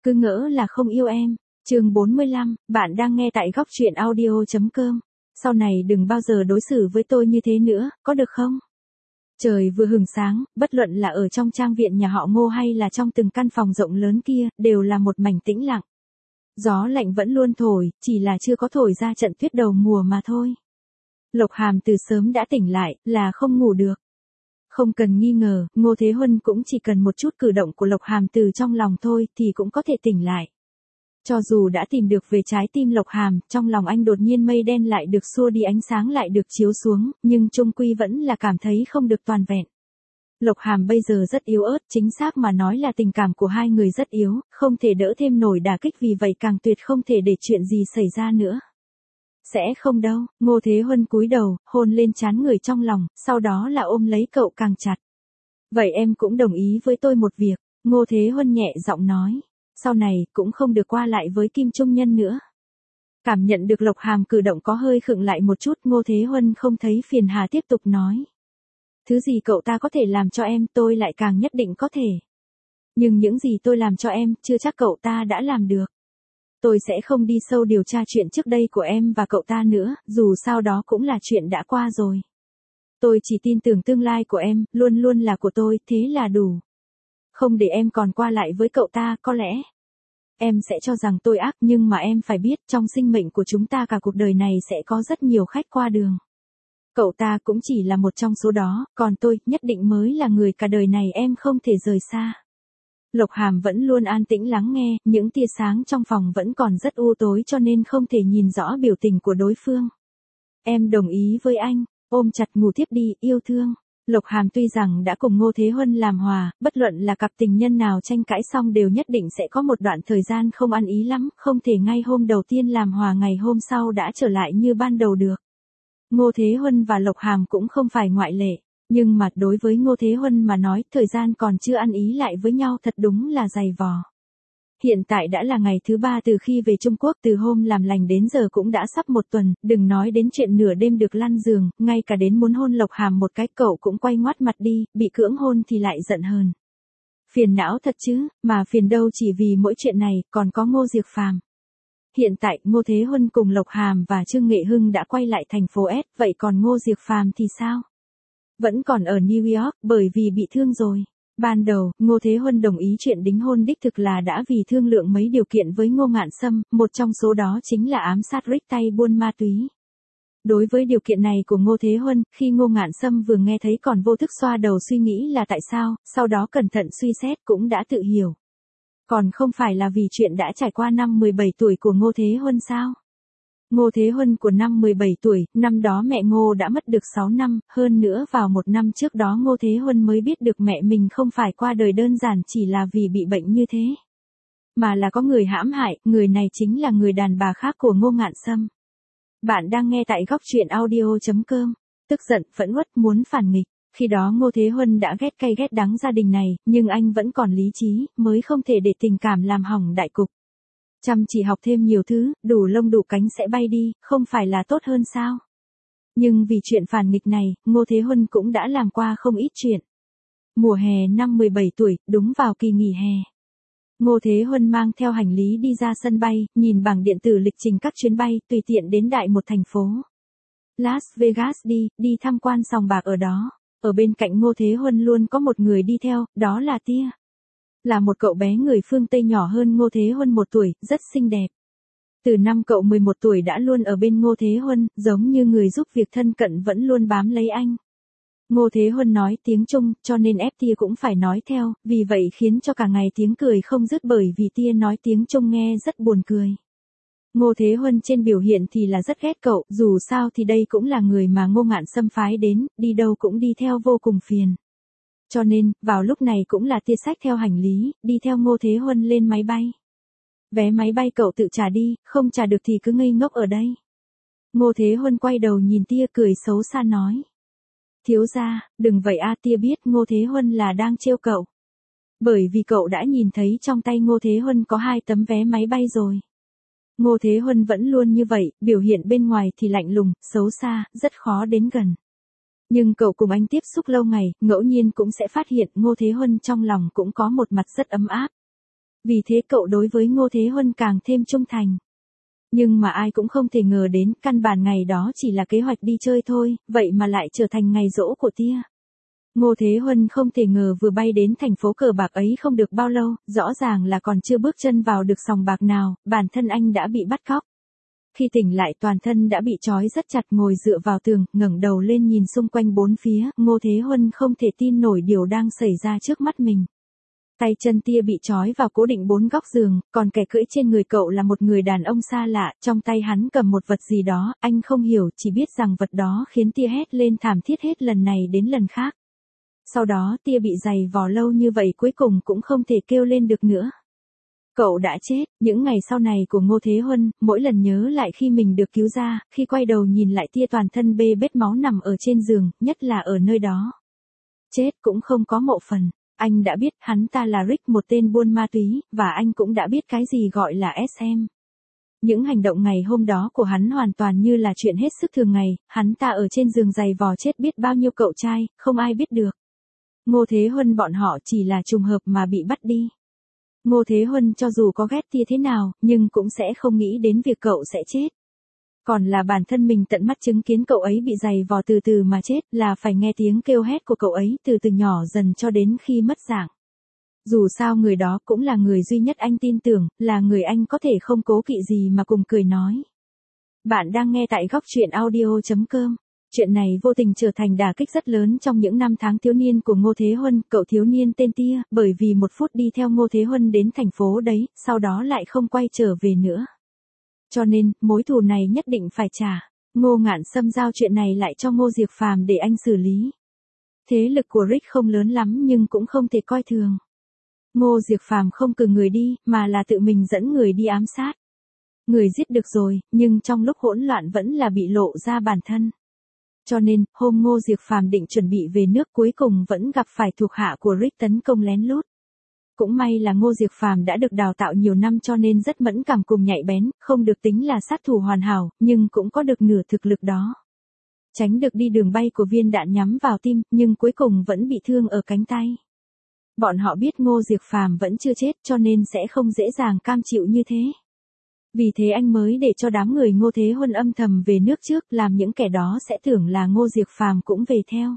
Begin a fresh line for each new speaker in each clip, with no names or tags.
Cứ ngỡ là không yêu em. Chương 45, bạn đang nghe tại góc truyện audio.com. Sau này đừng bao giờ đối xử với tôi như thế nữa, có được không? Trời vừa hừng sáng, bất luận là ở trong trang viện nhà họ Ngô hay là trong từng căn phòng rộng lớn kia, đều là một mảnh tĩnh lặng. Gió lạnh vẫn luôn thổi, chỉ là chưa có thổi ra trận tuyết đầu mùa mà thôi. Lộc Hàm từ sớm đã tỉnh lại, là không ngủ được. Không cần nghi ngờ, Ngô Thế Huân cũng chỉ cần một chút cử động của Lộc Hàm từ trong lòng thôi thì cũng có thể tỉnh lại. Cho dù đã tìm được về trái tim Lộc Hàm, trong lòng anh đột nhiên mây đen lại được xua đi, ánh sáng lại được chiếu xuống, nhưng chung quy vẫn là cảm thấy không được toàn vẹn. Lộc Hàm bây giờ rất yếu ớt, chính xác mà nói là tình cảm của hai người rất yếu, không thể đỡ thêm nổi đả kích, vì vậy càng tuyệt không thể để chuyện gì xảy ra nữa. Sẽ không đâu. Ngô Thế Huân cúi đầu, hôn lên trán người trong lòng, sau đó là ôm lấy cậu càng chặt. Vậy em cũng đồng ý với tôi một việc, Ngô Thế Huân nhẹ giọng nói. Sau này, cũng không được qua lại với Kim Trung Nhân nữa. Cảm nhận được Lộc Hàm cử động có hơi khựng lại một chút, Ngô Thế Huân không thấy phiền hà tiếp tục nói. Thứ gì cậu ta có thể làm cho em, tôi lại càng nhất định có thể. Nhưng những gì tôi làm cho em, chưa chắc cậu ta đã làm được. Tôi sẽ không đi sâu điều tra chuyện trước đây của em và cậu ta nữa, dù sao đó cũng là chuyện đã qua rồi. Tôi chỉ tin tưởng tương lai của em, luôn luôn là của tôi, thế là đủ. Không để em còn qua lại với cậu ta, có lẽ em sẽ cho rằng tôi ác, nhưng mà em phải biết, trong sinh mệnh của chúng ta cả cuộc đời này sẽ có rất nhiều khách qua đường. Cậu ta cũng chỉ là một trong số đó, còn tôi, nhất định mới là người cả đời này em không thể rời xa. Lộc Hàm vẫn luôn an tĩnh lắng nghe, những tia sáng trong phòng vẫn còn rất u tối cho nên không thể nhìn rõ biểu tình của đối phương. Em đồng ý với anh, ôm chặt ngủ tiếp đi, yêu thương. Lộc Hàm tuy rằng đã cùng Ngô Thế Huân làm hòa, bất luận là cặp tình nhân nào tranh cãi xong đều nhất định sẽ có một đoạn thời gian không ăn ý lắm, không thể ngay hôm đầu tiên làm hòa ngày hôm sau đã trở lại như ban đầu được. Ngô Thế Huân và Lộc Hàm cũng không phải ngoại lệ. Nhưng mà đối với Ngô Thế Huân mà nói, thời gian còn chưa ăn ý lại với nhau thật đúng là dày vò. Hiện tại đã là ngày thứ 3 từ khi về Trung Quốc, từ hôm làm lành đến giờ cũng đã sắp một tuần, đừng nói đến chuyện nửa đêm được lăn giường, ngay cả đến muốn hôn Lộc Hàm một cái cậu cũng quay ngoắt mặt đi, bị cưỡng hôn thì lại giận hờn. Phiền não thật chứ, mà phiền đâu chỉ vì mỗi chuyện này, còn có Ngô Diệc Phàm. Hiện tại, Ngô Thế Huân cùng Lộc Hàm và Trương Nghệ Hưng đã quay lại thành phố S, vậy còn Ngô Diệc Phàm thì sao? Vẫn còn ở New York, bởi vì bị thương rồi. Ban đầu, Ngô Thế Huân đồng ý chuyện đính hôn đích thực là đã vì thương lượng mấy điều kiện với Ngô Ngạn Sâm, một trong số đó chính là ám sát Rick tay buôn ma túy. Đối với điều kiện này của Ngô Thế Huân, khi Ngô Ngạn Sâm vừa nghe thấy còn vô thức xoa đầu suy nghĩ là tại sao, sau đó cẩn thận suy xét cũng đã tự hiểu. Còn không phải là vì chuyện đã trải qua năm 17 tuổi của Ngô Thế Huân sao? Ngô Thế Huân của năm 17 tuổi, năm đó mẹ Ngô đã mất được 6 năm, hơn nữa vào một năm trước đó Ngô Thế Huân mới biết được mẹ mình không phải qua đời đơn giản chỉ là vì bị bệnh như thế. Mà là có người hãm hại, người này chính là người đàn bà khác của Ngô Ngạn Sâm. Bạn đang nghe tại góc truyện audio.com. Tức giận, phẫn uất, muốn phản nghịch. Khi đó Ngô Thế Huân đã ghét cay ghét đắng gia đình này, nhưng anh vẫn còn lý trí, mới không thể để tình cảm làm hỏng đại cục. Chăm chỉ học thêm nhiều thứ, đủ lông đủ cánh sẽ bay đi, không phải là tốt hơn sao? Nhưng vì chuyện phản nghịch này, Ngô Thế Huân cũng đã làm qua không ít chuyện. Mùa hè năm 17 tuổi, đúng vào kỳ nghỉ hè. Ngô Thế Huân mang theo hành lý đi ra sân bay, nhìn bảng điện tử lịch trình các chuyến bay, tùy tiện đến đại một thành phố. Las Vegas đi tham quan sòng bạc ở đó. Ở bên cạnh Ngô Thế Huân luôn có một người đi theo, đó là Tia. Là một cậu bé người phương Tây nhỏ hơn Ngô Thế Huân 1 tuổi, rất xinh đẹp. Từ năm cậu 11 tuổi đã luôn ở bên Ngô Thế Huân, giống như người giúp việc thân cận vẫn luôn bám lấy anh. Ngô Thế Huân nói tiếng Trung, cho nên ép Tia cũng phải nói theo, vì vậy khiến cho cả ngày tiếng cười không dứt bởi vì Tia nói tiếng Trung nghe rất buồn cười. Ngô Thế Huân trên biểu hiện thì là rất ghét cậu, dù sao thì đây cũng là người mà Ngô Ngạn Sâm phái đến, đi đâu cũng đi theo vô cùng phiền. Cho nên, vào lúc này cũng là Tia xách theo hành lý, đi theo Ngô Thế Huân lên máy bay. Vé máy bay cậu tự trả đi, không trả được thì cứ ngây ngốc ở đây. Ngô Thế Huân quay đầu nhìn Tia cười xấu xa nói. Thiếu gia, đừng vậy a. Tia biết Ngô Thế Huân là đang trêu cậu. Bởi vì cậu đã nhìn thấy trong tay Ngô Thế Huân có 2 tấm vé máy bay rồi. Ngô Thế Huân vẫn luôn như vậy, biểu hiện bên ngoài thì lạnh lùng, xấu xa, rất khó đến gần. Nhưng cậu cùng anh tiếp xúc lâu ngày, ngẫu nhiên cũng sẽ phát hiện Ngô Thế Huân trong lòng cũng có một mặt rất ấm áp. Vì thế cậu đối với Ngô Thế Huân càng thêm trung thành. Nhưng mà ai cũng không thể ngờ đến, căn bản ngày đó chỉ là kế hoạch đi chơi thôi, vậy mà lại trở thành ngày giỗ của tia. Ngô Thế Huân không thể ngờ vừa bay đến thành phố cờ bạc ấy không được bao lâu, rõ ràng là còn chưa bước chân vào được sòng bạc nào, bản thân anh đã bị bắt cóc. Khi tỉnh lại toàn thân đã bị trói rất chặt, ngồi dựa vào tường, ngẩng đầu lên nhìn xung quanh bốn phía, Ngô Thế Huân không thể tin nổi điều đang xảy ra trước mắt mình. Tay chân tia bị trói vào cố định bốn góc giường, còn kẻ cưỡi trên người cậu là một người đàn ông xa lạ, trong tay hắn cầm một vật gì đó, anh không hiểu, chỉ biết rằng vật đó khiến tia hét lên thảm thiết hết lần này đến lần khác. Sau đó tia bị giày vò lâu như vậy cuối cùng cũng không thể kêu lên được nữa. Cậu đã chết. Những ngày sau này của Ngô Thế Huân, mỗi lần nhớ lại khi mình được cứu ra, khi quay đầu nhìn lại tia toàn thân bê bết máu nằm ở trên giường, nhất là ở nơi đó. Chết cũng không có mộ phần. Anh đã biết hắn ta là Rick, một tên buôn ma túy, và anh cũng đã biết cái gì gọi là SM. Những hành động ngày hôm đó của hắn hoàn toàn như là chuyện hết sức thường ngày, hắn ta ở trên giường giày vò chết biết bao nhiêu cậu trai, không ai biết được. Ngô Thế Huân bọn họ chỉ là trùng hợp mà bị bắt đi. Ngô Thế Huân cho dù có ghét tia thế nào, nhưng cũng sẽ không nghĩ đến việc cậu sẽ chết. Còn là bản thân mình tận mắt chứng kiến cậu ấy bị giày vò từ từ mà chết, là phải nghe tiếng kêu hét của cậu ấy từ từ nhỏ dần cho đến khi mất dạng. Dù sao người đó cũng là người duy nhất anh tin tưởng, là người anh có thể không cố kỵ gì mà cùng cười nói. Bạn đang nghe tại góc truyện audio.com. Chuyện này vô tình trở thành đả kích rất lớn trong những năm tháng thiếu niên của Ngô Thế Huân, cậu thiếu niên tên Tia, bởi vì một phút đi theo Ngô Thế Huân đến thành phố đấy, sau đó lại không quay trở về nữa. Cho nên, mối thù này nhất định phải trả. Ngô Ngạn Sâm giao chuyện này lại cho Ngô Diệp Phàm để anh xử lý. Thế lực của Rick không lớn lắm nhưng cũng không thể coi thường. Ngô Diệp Phàm không cử người đi, mà là tự mình dẫn người đi ám sát. Người giết được rồi, nhưng trong lúc hỗn loạn vẫn là bị lộ ra bản thân. Cho nên, hôm Ngô Diệp Phàm định chuẩn bị về nước cuối cùng vẫn gặp phải thuộc hạ của Rick tấn công lén lút. Cũng may là Ngô Diệp Phàm đã được đào tạo nhiều năm cho nên rất mẫn cảm cùng nhạy bén, không được tính là sát thủ hoàn hảo, nhưng cũng có được nửa thực lực đó. Tránh được đi đường bay của viên đạn nhắm vào tim, nhưng cuối cùng vẫn bị thương ở cánh tay. Bọn họ biết Ngô Diệp Phàm vẫn chưa chết cho nên sẽ không dễ dàng cam chịu như thế. Vì thế anh mới để cho đám người Ngô Thế Huân âm thầm về nước trước, làm những kẻ đó sẽ tưởng là Ngô Diệp Phàm cũng về theo.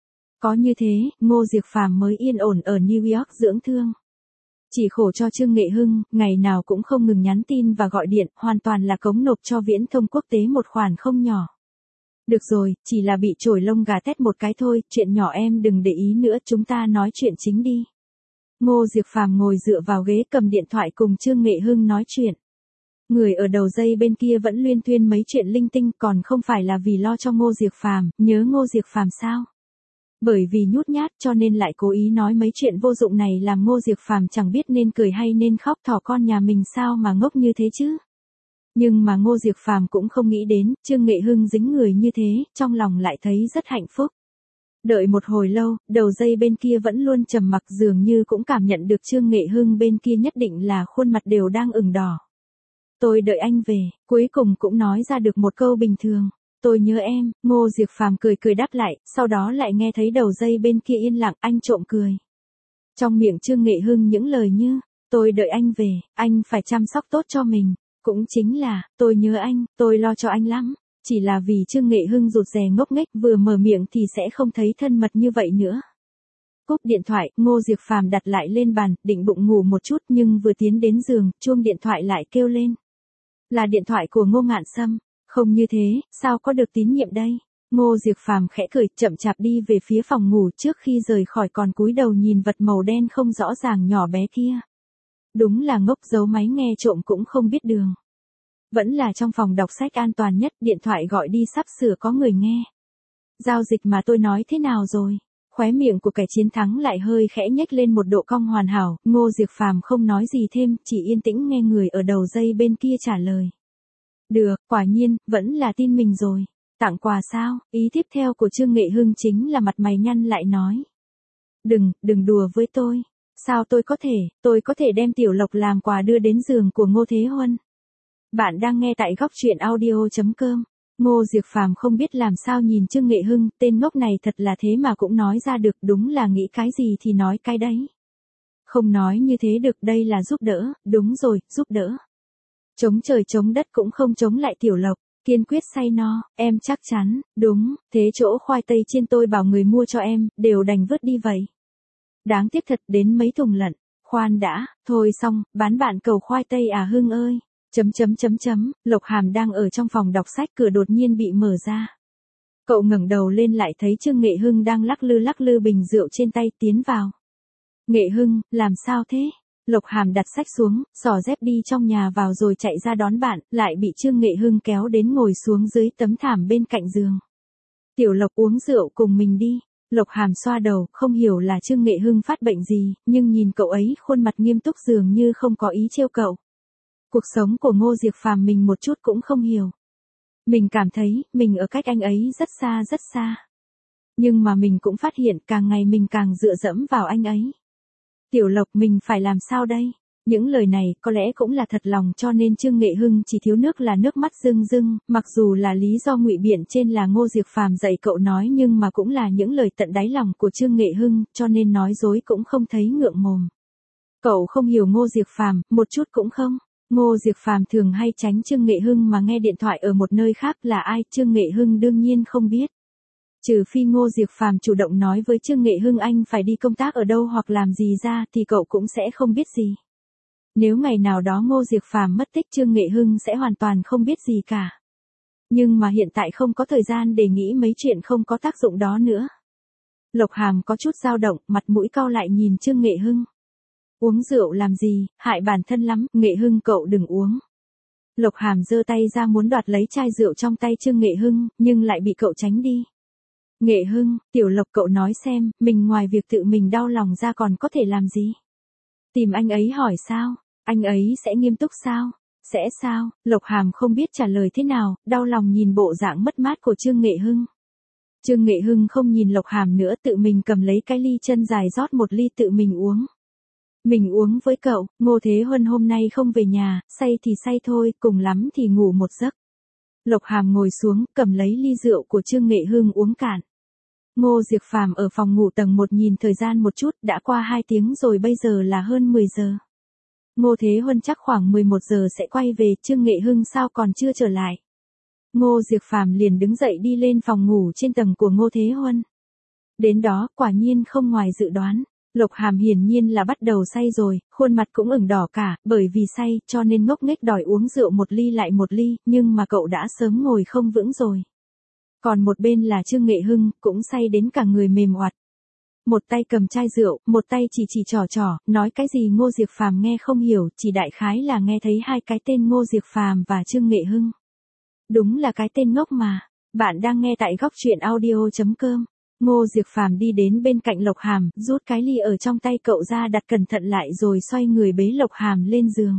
Có như thế, Ngô Diệp Phàm mới yên ổn ở New York dưỡng thương. Chỉ khổ cho Trương Nghệ Hưng, ngày nào cũng không ngừng nhắn tin và gọi điện, hoàn toàn là cống nộp cho viễn thông quốc tế một khoản không nhỏ. Được rồi, chỉ là bị chổi lông gà tét một cái thôi, chuyện nhỏ em đừng để ý nữa, chúng ta nói chuyện chính đi. Ngô Diệp Phàm ngồi dựa vào ghế cầm điện thoại cùng Trương Nghệ Hưng nói chuyện. Người ở đầu dây bên kia vẫn luyên thuyên mấy chuyện linh tinh, còn không phải là vì lo cho Ngô Diệp Phàm, nhớ Ngô Diệp Phàm sao? Bởi vì nhút nhát cho nên lại cố ý nói mấy chuyện vô dụng này làm Ngô Diệp Phàm chẳng biết nên cười hay nên khóc, thỏ con nhà mình sao mà ngốc như thế chứ? Nhưng mà Ngô Diệp Phàm cũng không nghĩ đến, Trương Nghệ Hưng dính người như thế, trong lòng lại thấy rất hạnh phúc. Đợi một hồi lâu, đầu dây bên kia vẫn luôn trầm mặc, dường như cũng cảm nhận được Trương Nghệ Hưng bên kia nhất định là khuôn mặt đều đang ửng đỏ. Tôi đợi anh về, cuối cùng cũng nói ra được một câu bình thường. Tôi nhớ em. Ngô Diệp Phàm cười cười đáp lại, sau đó lại nghe thấy đầu dây bên kia yên lặng, anh trộm cười. Trong miệng Trương Nghệ Hưng những lời như, tôi đợi anh về, anh phải chăm sóc tốt cho mình. Cũng chính là, tôi nhớ anh, tôi lo cho anh lắm. Chỉ là vì Trương Nghệ Hưng rụt rè ngốc nghếch, vừa mở miệng thì sẽ không thấy thân mật như vậy nữa. Cúp điện thoại, Ngô Diệp Phàm đặt lại lên bàn, định bụng ngủ một chút nhưng vừa tiến đến giường, chuông điện thoại lại kêu lên. Là điện thoại của Ngô Ngạn Sâm. Không như thế, sao có được tín nhiệm đây? Ngô Diệp Phàm khẽ cười, chậm chạp đi về phía phòng ngủ, trước khi rời khỏi còn cúi đầu nhìn vật màu đen không rõ ràng nhỏ bé kia. Đúng là ngốc, giấu máy nghe trộm cũng không biết đường. Vẫn là trong phòng đọc sách an toàn nhất, điện thoại gọi đi sắp sửa có người nghe. Giao dịch mà tôi nói thế nào rồi? Khóe miệng của kẻ chiến thắng lại hơi khẽ nhếch lên một độ cong hoàn hảo, Ngô Diệp Phàm không nói gì thêm, chỉ yên tĩnh nghe người ở đầu dây bên kia trả lời. Được, quả nhiên, vẫn là tin mình rồi. Tặng quà sao? Ý tiếp theo của Trương Nghệ Hưng chính là mặt mày nhăn lại nói. Đừng đùa với tôi. Sao tôi có thể đem Tiểu Lộc làm quà đưa đến giường của Ngô Thế Huân. Bạn đang nghe tại góc truyện audio.com. Ngô Diệp Phàm không biết làm sao nhìn Trương Nghệ Hưng, tên ngốc này thật là thế mà cũng nói ra được, đúng là nghĩ cái gì thì nói cái đấy. Không nói như thế được, đây là giúp đỡ, đúng rồi, giúp đỡ. Chống trời chống đất cũng không chống lại Tiểu Lộc, kiên quyết say no, em chắc chắn, đúng, thế chỗ khoai tây chiên tôi bảo người mua cho em, đều đành vứt đi vậy. Đáng tiếc thật, đến mấy thùng lận, khoan đã, thôi xong, bán bạn cầu khoai tây à Hưng ơi. Lộc Hàm đang ở trong phòng đọc sách, cửa đột nhiên bị mở ra. Cậu ngẩng đầu lên lại thấy Trương Nghệ Hưng đang lắc lư bình rượu trên tay tiến vào. Nghệ Hưng, làm sao thế? Lộc Hàm đặt sách xuống, xỏ dép đi trong nhà vào rồi chạy ra đón bạn, lại bị Trương Nghệ Hưng kéo đến ngồi xuống dưới tấm thảm bên cạnh giường. Tiểu Lộc uống rượu cùng mình đi. Lộc Hàm xoa đầu, không hiểu là Trương Nghệ Hưng phát bệnh gì, nhưng nhìn cậu ấy khuôn mặt nghiêm túc dường như không có ý trêu cậu. Cuộc sống của Ngô Diệp Phàm mình một chút cũng không hiểu. Mình cảm thấy, mình ở cách anh ấy rất xa rất xa. Nhưng mà mình cũng phát hiện càng ngày mình càng dựa dẫm vào anh ấy. Tiểu Lộc, mình phải làm sao đây? Những lời này có lẽ cũng là thật lòng, cho nên Trương Nghệ Hưng chỉ thiếu nước là nước mắt rưng rưng, mặc dù là lý do ngụy biện trên là Ngô Diệp Phàm dạy cậu nói, nhưng mà cũng là những lời tận đáy lòng của Trương Nghệ Hưng, cho nên nói dối cũng không thấy ngượng mồm. Cậu không hiểu Ngô Diệp Phàm, một chút cũng không. Ngô Diệp Phàm thường hay tránh Trương Nghệ Hưng mà nghe điện thoại ở một nơi khác, là ai Trương Nghệ Hưng đương nhiên không biết. Trừ phi Ngô Diệp Phàm chủ động nói với Trương Nghệ Hưng anh phải đi công tác ở đâu hoặc làm gì ra thì cậu cũng sẽ không biết gì. Nếu ngày nào đó Ngô Diệp Phàm mất tích, Trương Nghệ Hưng sẽ hoàn toàn không biết gì cả. Nhưng mà hiện tại không có thời gian để nghĩ mấy chuyện không có tác dụng đó nữa. Lộc Hàm có chút dao động, mặt mũi cau lại nhìn Trương Nghệ Hưng. Uống rượu làm gì, hại bản thân lắm, Nghệ Hưng cậu đừng uống. Lộc Hàm giơ tay ra muốn đoạt lấy chai rượu trong tay Trương Nghệ Hưng, nhưng lại bị cậu tránh đi. Nghệ Hưng, Tiểu Lộc cậu nói xem, mình ngoài việc tự mình đau lòng ra còn có thể làm gì? Tìm anh ấy hỏi sao? Anh ấy sẽ nghiêm túc sao? Sẽ sao? Lộc Hàm không biết trả lời thế nào, đau lòng nhìn bộ dạng mất mát của Trương Nghệ Hưng. Trương Nghệ Hưng không nhìn Lộc Hàm nữa, tự mình cầm lấy cái ly chân dài rót một ly tự mình uống. Mình uống với cậu, Ngô Thế Huân hôm nay không về nhà, say thì say thôi, cùng lắm thì ngủ một giấc. Lộc Hàm ngồi xuống, cầm lấy ly rượu của Trương Nghệ Hưng uống cạn. Ngô Diệp Phàm ở phòng ngủ tầng 1 nhìn thời gian một chút, đã qua 2 tiếng rồi, bây giờ là hơn 10 giờ. Ngô Thế Huân chắc khoảng 11 giờ sẽ quay về, Trương Nghệ Hưng sao còn chưa trở lại. Ngô Diệp Phàm liền đứng dậy đi lên phòng ngủ trên tầng của Ngô Thế Huân. Đến đó, quả nhiên không ngoài dự đoán. Lộc Hàm hiển nhiên là bắt đầu say rồi, khuôn mặt cũng ửng đỏ cả, bởi vì say, cho nên ngốc nghếch đòi uống rượu một ly lại một ly, nhưng mà cậu đã sớm ngồi không vững rồi. Còn một bên là Trương Nghệ Hưng, cũng say đến cả người mềm oặt. Một tay cầm chai rượu, một tay chỉ trỏ, nói cái gì Ngô Diệp Phàm nghe không hiểu, chỉ đại khái là nghe thấy hai cái tên Ngô Diệp Phàm và Trương Nghệ Hưng. Đúng là cái tên ngốc mà. Bạn đang nghe tại góc truyện audio.com. Ngô Diệp Phàm đi đến bên cạnh Lộc Hàm, rút cái ly ở trong tay cậu ra đặt cẩn thận lại rồi xoay người bế Lộc Hàm lên giường.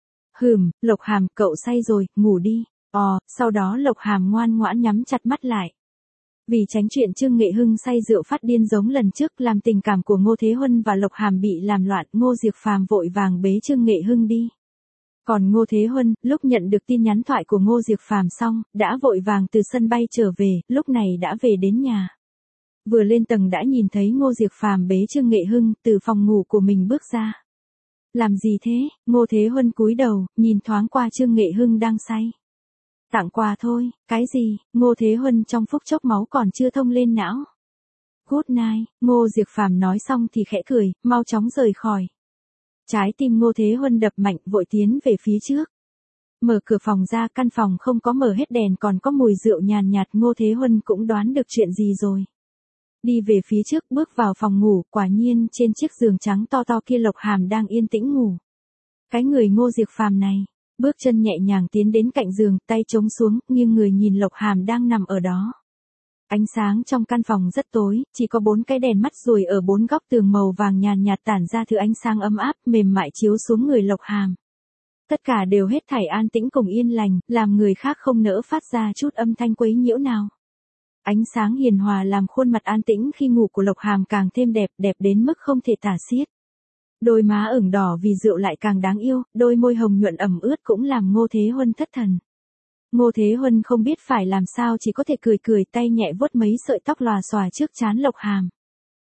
Lộc Hàm, cậu say rồi, ngủ đi. Sau đó Lộc Hàm ngoan ngoãn nhắm chặt mắt lại. Vì tránh chuyện Trương Nghệ Hưng say rượu phát điên giống lần trước, làm tình cảm của Ngô Thế Huân và Lộc Hàm bị làm loạn, Ngô Diệp Phàm vội vàng bế Trương Nghệ Hưng đi. Còn Ngô Thế Huân, lúc nhận được tin nhắn thoại của Ngô Diệp Phàm xong, đã vội vàng từ sân bay trở về, lúc này đã về đến nhà. Vừa lên tầng đã nhìn thấy Ngô Diệp Phàm bế Trương Nghệ Hưng từ phòng ngủ của mình bước ra. Làm gì thế? Ngô Thế Huân cúi đầu, nhìn thoáng qua Trương Nghệ Hưng đang say. Tặng quà thôi, cái gì? Ngô Thế Huân trong phút chốc máu còn chưa thông lên não. Good night, Ngô Diệp Phàm nói xong thì khẽ cười, mau chóng rời khỏi. Trái tim Ngô Thế Huân đập mạnh, vội tiến về phía trước. Mở cửa phòng ra, căn phòng không có mở hết đèn, còn có mùi rượu nhàn nhạt, Ngô Thế Huân cũng đoán được chuyện gì rồi. Đi về phía trước, bước vào phòng ngủ, quả nhiên trên chiếc giường trắng to kia Lộc Hàm đang yên tĩnh ngủ. Cái người Ngô Diệp Phàm này, bước chân nhẹ nhàng tiến đến cạnh giường, tay chống xuống, nghiêng người nhìn Lộc Hàm đang nằm ở đó. Ánh sáng trong căn phòng rất tối, chỉ có 4 cái đèn mắt ruồi ở 4 góc tường màu vàng nhàn nhạt tản ra thứ ánh sáng ấm áp, mềm mại chiếu xuống người Lộc Hàm. Tất cả đều hết thảy an tĩnh cùng yên lành, làm người khác không nỡ phát ra chút âm thanh quấy nhiễu nào. Ánh sáng hiền hòa làm khuôn mặt an tĩnh khi ngủ của Lộc Hàm càng thêm đẹp, đẹp đến mức không thể tả xiết. Đôi má ửng đỏ vì rượu lại càng đáng yêu, đôi môi hồng nhuận ẩm ướt cũng làm Ngô Thế Huân thất thần. Ngô Thế Huân không biết phải làm sao, chỉ có thể cười tay nhẹ vuốt mấy sợi tóc lòa xòa trước trán Lộc Hàm.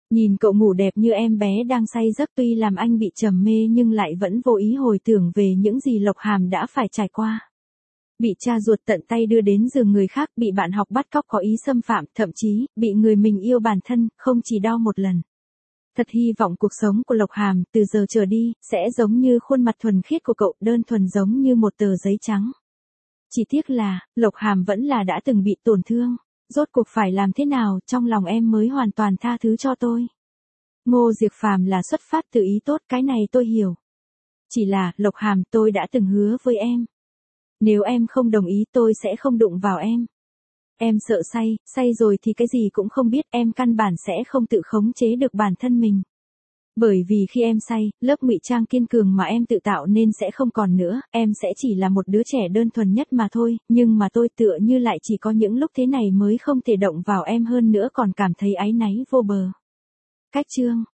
Nhìn cậu ngủ đẹp như em bé đang say giấc, tuy làm anh bị trầm mê nhưng lại vẫn vô ý hồi tưởng về những gì Lộc Hàm đã phải trải qua. Bị cha ruột tận tay đưa đến giường người khác, bị bạn học bắt cóc có ý xâm phạm, thậm chí, bị người mình yêu bản thân, không chỉ đau một lần. Thật hy vọng cuộc sống của Lộc Hàm, từ giờ trở đi, sẽ giống như khuôn mặt thuần khiết của cậu, đơn thuần giống như một tờ giấy trắng. Chỉ tiếc là, Lộc Hàm vẫn là đã từng bị tổn thương. Rốt cuộc phải làm thế nào, trong lòng em mới hoàn toàn tha thứ cho tôi. Ngô Diệc Phàm là xuất phát từ ý tốt, cái này tôi hiểu. Chỉ là, Lộc Hàm, tôi đã từng hứa với em. Nếu em không đồng ý tôi sẽ không đụng vào em. Em sợ say rồi thì cái gì cũng không biết, em căn bản sẽ không tự khống chế được bản thân mình. Bởi vì khi em say, lớp ngụy trang kiên cường mà em tự tạo nên sẽ không còn nữa, em sẽ chỉ là một đứa trẻ đơn thuần nhất mà thôi, nhưng mà tôi tựa như lại chỉ có những lúc thế này mới không thể động vào em, hơn nữa còn cảm thấy áy náy vô bờ. Cách chương